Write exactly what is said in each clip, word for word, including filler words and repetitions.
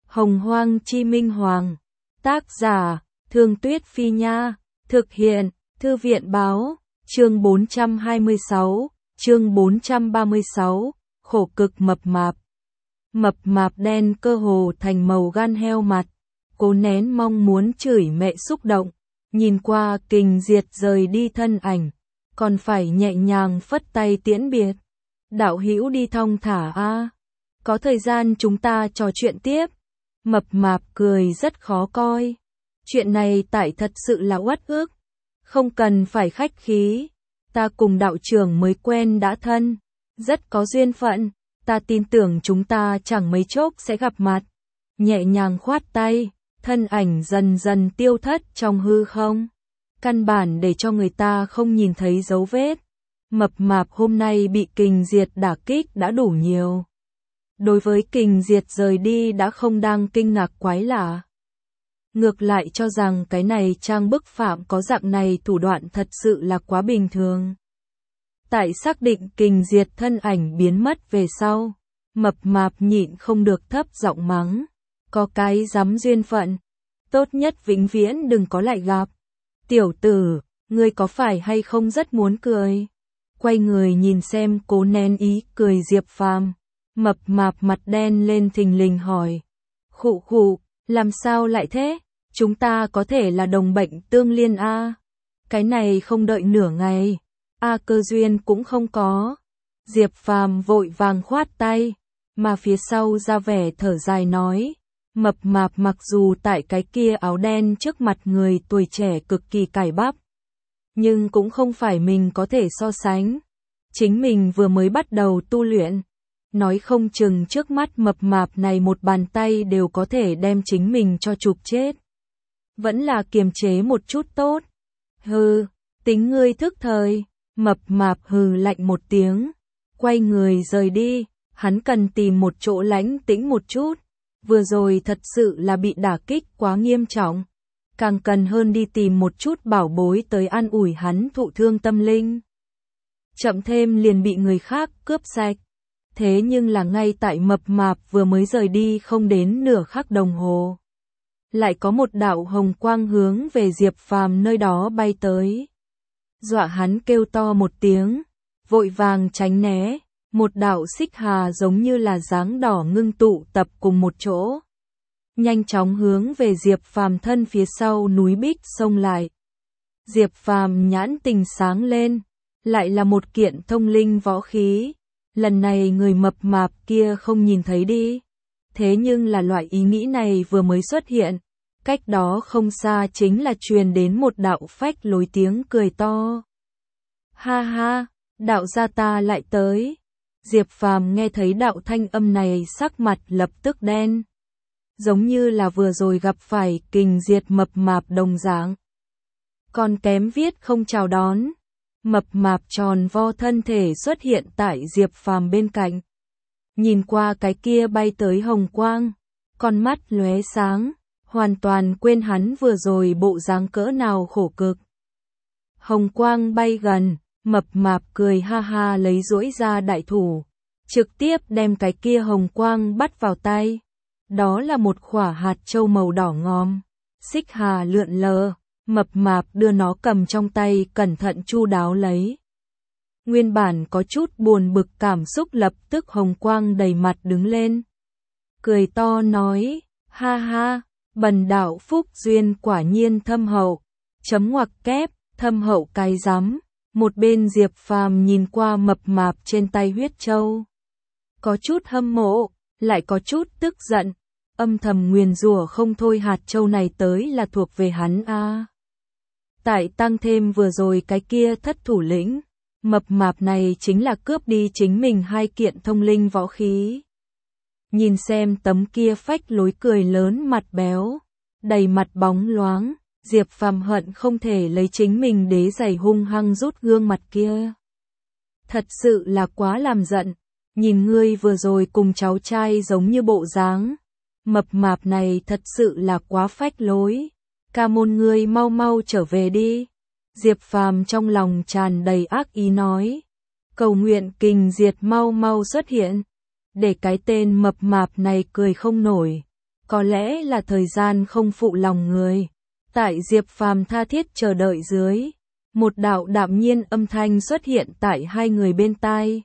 Hồng Hoang Chi Minh Hoàng. Tác giả, Thương Tuyết Phi Nha. Thực hiện, Thư viện Báo. Chương bốn trăm hai mươi sáu, chương bốn trăm ba mươi sáu, khổ cực mập mạp. Mập mạp đen cơ hồ thành màu gan heo mặt, cố nén mong muốn chửi mẹ xúc động, nhìn qua Kình Diệt rời đi thân ảnh, còn phải nhẹ nhàng phất tay tiễn biệt. Đạo hữu đi thong thả a, có thời gian chúng ta trò chuyện tiếp. Mập mạp cười rất khó coi. Chuyện này tại thật sự là uất ức. Không cần phải khách khí. Ta cùng đạo trưởng mới quen đã thân. Rất có duyên phận. Ta tin tưởng chúng ta chẳng mấy chốc sẽ gặp mặt. Nhẹ nhàng khoát tay. Thân ảnh dần dần tiêu thất trong hư không. Căn bản để cho người ta không nhìn thấy dấu vết. Mập mạp hôm nay bị Kình Diệt đả kích đã đủ nhiều. Đối với Kình Diệt rời đi đã không đang kinh ngạc quái lạ. Ngược lại cho rằng cái này trang bức phạm có dạng này thủ đoạn thật sự là quá bình thường. Tại xác định Kình Diệt thân ảnh biến mất về sau, mập mạp nhịn không được thấp giọng mắng. Có cái dám duyên phận, tốt nhất vĩnh viễn đừng có lại gặp. Tiểu tử, ngươi có phải hay không rất muốn cười? Quay người nhìn xem cố nén ý cười Diệp Phàm. Mập mạp mặt đen lên thình lình hỏi. Khụ khụ, làm sao lại thế? Chúng ta có thể là đồng bệnh tương liên a. Cái này không đợi nửa ngày. A cơ duyên cũng không có. Diệp Phàm vội vàng khoát tay. Mà phía sau ra vẻ thở dài nói. Mập mạp mặc dù tại cái kia áo đen trước mặt người tuổi trẻ cực kỳ cải bắp. Nhưng cũng không phải mình có thể so sánh. Chính mình vừa mới bắt đầu tu luyện. Nói không chừng trước mắt mập mạp này một bàn tay đều có thể đem chính mình cho chụp chết. Vẫn là kiềm chế một chút tốt. Hừ, tính ngươi thức thời. Mập mạp hừ lạnh một tiếng. Quay người rời đi. Hắn cần tìm một chỗ lãnh tĩnh một chút. Vừa rồi thật sự là bị đả kích quá nghiêm trọng. Càng cần hơn đi tìm một chút bảo bối tới an ủi hắn thụ thương tâm linh. Chậm thêm liền bị người khác cướp sạch. Thế nhưng là ngay tại mập mạp vừa mới rời đi không đến nửa khắc đồng hồ. Lại có một đạo hồng quang hướng về Diệp Phàm nơi đó bay tới. Dọa hắn kêu to một tiếng, vội vàng tránh né. Một đạo xích hà giống như là dáng đỏ ngưng tụ tập cùng một chỗ. Nhanh chóng hướng về Diệp Phàm thân phía sau núi bích xông lại. Diệp Phàm nhãn tình sáng lên. Lại là một kiện thông linh võ khí. Lần này người mập mạp kia không nhìn thấy đi. Thế nhưng là loại ý nghĩ này vừa mới xuất hiện. Cách đó không xa chính là truyền đến một đạo phách lối tiếng cười to. Ha ha, đạo gia ta lại tới. Diệp Phàm nghe thấy đạo thanh âm này sắc mặt lập tức đen. Giống như là vừa rồi gặp phải Kình Diệt mập mạp đồng dạng. Còn kém viết không chào đón. Mập mạp tròn vo thân thể xuất hiện tại Diệp Phàm bên cạnh. Nhìn qua cái kia bay tới hồng quang. Con mắt lóe sáng. Hoàn toàn quên hắn vừa rồi bộ dáng cỡ nào khổ cực. Hồng quang bay gần. Mập mạp cười ha ha lấy duỗi ra đại thủ. Trực tiếp đem cái kia hồng quang bắt vào tay. Đó là một quả hạt châu màu đỏ ngòm. Xích hà lượn lờ. Mập mạp đưa nó cầm trong tay cẩn thận chu đáo lấy. Nguyên bản có chút buồn bực cảm xúc lập tức hồng quang đầy mặt đứng lên. Cười to nói, ha ha, bần đạo phúc duyên quả nhiên thâm hậu. Chấm ngoặc kép, thâm hậu cái rắm. Một bên Diệp Phàm nhìn qua mập mạp trên tay huyết châu. Có chút hâm mộ, lại có chút tức giận. Âm thầm nguyền rủa không thôi hạt châu này tới là thuộc về hắn a. À. Tại tăng thêm vừa rồi cái kia thất thủ lĩnh, mập mạp này chính là cướp đi chính mình hai kiện thông linh võ khí. Nhìn xem tấm kia phách lối cười lớn mặt béo, đầy mặt bóng loáng, Diệp Phàm hận không thể lấy chính mình đế giày hung hăng rút gương mặt kia. Thật sự là quá làm giận, nhìn ngươi vừa rồi cùng cháu trai giống như bộ dáng. Mập mạp này thật sự là quá phách lối. Ca môn ngươi mau mau trở về đi. Diệp Phàm trong lòng tràn đầy ác ý nói. Cầu nguyện Kình Diệt mau mau xuất hiện. Để cái tên mập mạp này cười không nổi. có lẽ là thời gian không phụ lòng người. Tại Diệp Phàm tha thiết chờ đợi dưới, một đạo đạm nhiên âm thanh xuất hiện tại hai người bên tai.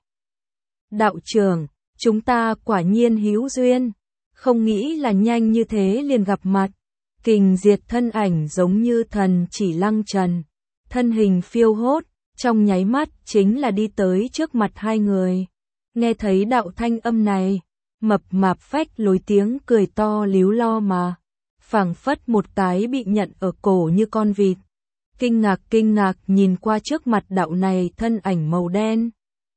Đạo trưởng, chúng ta quả nhiên hữu duyên, không nghĩ là nhanh như thế liền gặp mặt. Kình Diệt thân ảnh giống như thần chỉ lăng trần, thân hình phiêu hốt, trong nháy mắt chính là đi tới trước mặt hai người. Nghe thấy đạo thanh âm này, mập mạp phách lối tiếng cười to líu lo mà, phảng phất một cái bị nhận ở cổ như con vịt. Kinh ngạc kinh ngạc nhìn qua trước mặt đạo này thân ảnh màu đen.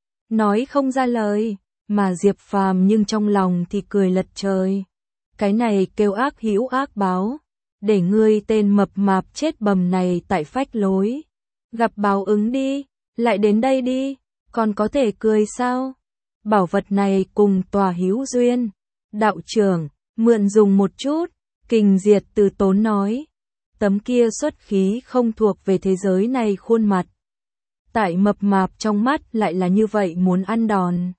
Nói không ra lời, mà Diệp Phàm nhưng trong lòng thì cười lật trời. Cái này kêu ác hữu ác báo, để ngươi tên mập mạp chết bầm này tại phách lối. Gặp báo ứng đi, lại đến đây đi, còn có thể cười sao? Bảo vật này cùng tòa hữu duyên. Đạo trưởng, mượn dùng một chút, Kình Diệt từ tốn nói. Tấm kia xuất khí không thuộc về thế giới này khuôn mặt. Tại mập mạp trong mắt lại là như vậy muốn ăn đòn.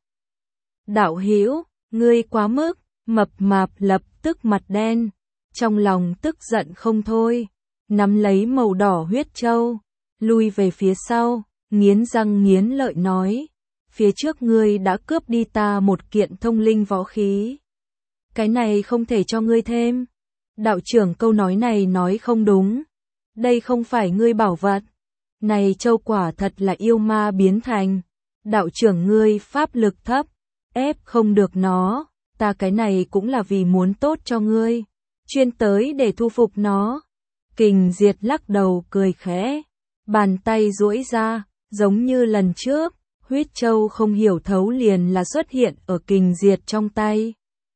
Đạo hữu, ngươi quá mức, mập mạp lập tức mặt đen, trong lòng tức giận không thôi, nắm lấy màu đỏ huyết châu, lui về phía sau, nghiến răng nghiến lợi nói, phía trước ngươi đã cướp đi ta một kiện thông linh võ khí. Cái này không thể cho ngươi thêm. Đạo trưởng câu nói này nói không đúng. Đây không phải ngươi bảo vật. Này châu quả thật là yêu ma biến thành. Đạo trưởng ngươi pháp lực thấp, ép không được nó. Ta cái này cũng là vì muốn tốt cho ngươi, chuyên tới để thu phục nó. Kình Diệt lắc đầu cười khẽ, bàn tay duỗi ra, giống như lần trước, huyết châu không hiểu thấu liền là xuất hiện ở Kình Diệt trong tay.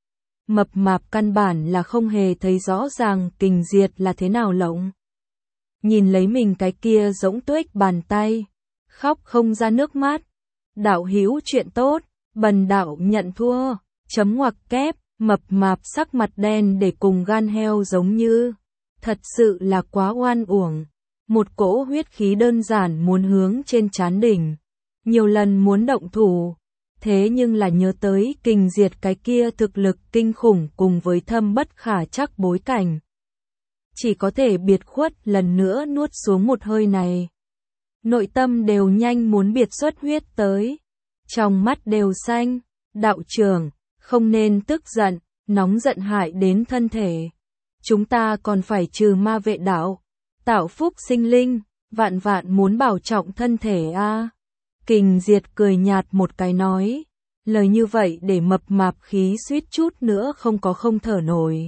Mập mạp căn bản là không hề thấy rõ ràng Kình Diệt là thế nào lộng. Nhìn lấy mình cái kia rỗng tuếch bàn tay, khóc không ra nước mắt. Đạo hữu chuyện tốt, bần đạo nhận thua, chấm ngoặc kép, mập mạp sắc mặt đen để cùng gan heo giống như. Thật sự là quá oan uổng. Một cỗ huyết khí đơn giản muốn hướng trên trán đỉnh. Nhiều lần muốn động thủ. Thế nhưng là nhớ tới Kình Diệt cái kia thực lực kinh khủng cùng với thâm bất khả trắc bối cảnh. Chỉ có thể biệt khuất lần nữa nuốt xuống một hơi này. Nội tâm đều nhanh muốn biệt xuất huyết tới. Trong mắt đều xanh. Đạo trưởng, không nên tức giận, nóng giận hại đến thân thể. Chúng ta còn phải trừ ma vệ đạo, tạo phúc sinh linh, vạn vạn muốn bảo trọng thân thể a. À. Kình Diệt cười nhạt một cái nói, lời như vậy để mập mạp khí suýt chút nữa không có không thở nổi.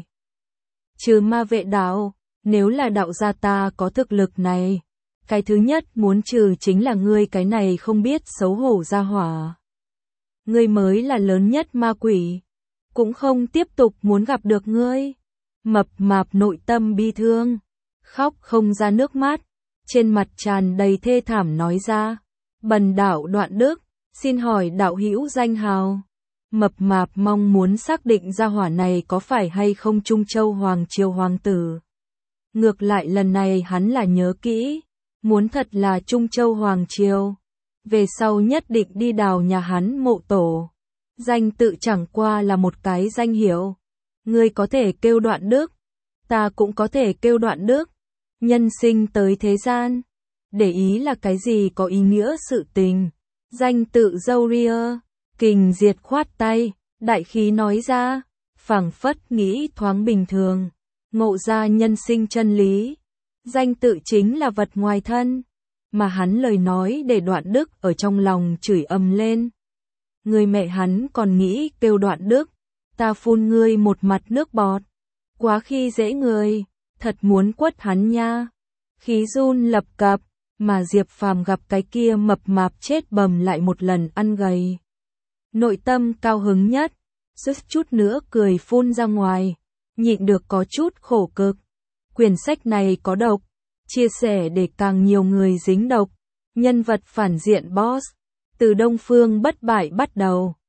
Trừ ma vệ đạo, nếu là đạo gia ta có thực lực này, cái thứ nhất muốn trừ chính là ngươi cái này không biết xấu hổ gia hỏa. Ngươi mới là lớn nhất ma quỷ, cũng không tiếp tục muốn gặp được ngươi. Mập mạp nội tâm bi thương, khóc không ra nước mắt, trên mặt tràn đầy thê thảm nói ra, bần đạo Đoạn Đức, xin hỏi đạo hữu danh hào. Mập mạp mong muốn xác định gia hỏa này có phải hay không Trung Châu Hoàng Triều Hoàng tử. Ngược lại lần này hắn là nhớ kỹ, muốn thật là Trung Châu Hoàng Triều, về sau nhất định đi đào nhà hắn mộ tổ. Danh tự chẳng qua là một cái danh hiệu. Ngươi có thể kêu Đoạn Đức, ta cũng có thể kêu Đoạn Đức. Nhân sinh tới thế gian, để ý là cái gì có ý nghĩa sự tình. Danh tự dâu ria. Kình Diệt khoát tay, đại khí nói ra, phảng phất nghĩ thoáng bình thường, ngộ ra nhân sinh chân lý. Danh tự chính là vật ngoài thân, mà hắn lời nói để Đoạn Đức ở trong lòng chửi ầm lên. Người mẹ hắn còn nghĩ kêu Đoạn Đức, ta phun ngươi một mặt nước bọt. Quá khi dễ người, thật muốn quất hắn nha. Khí run lập cập, mà Diệp Phàm gặp cái kia mập mạp chết bầm lại một lần ăn gầy. Nội tâm cao hứng nhất, suýt chút nữa cười phun ra ngoài, nhịn được có chút khổ cực. Quyển sách này có độc, chia sẻ để càng nhiều người dính độc. Nhân vật phản diện boss, từ Đông Phương Bất Bại bắt đầu.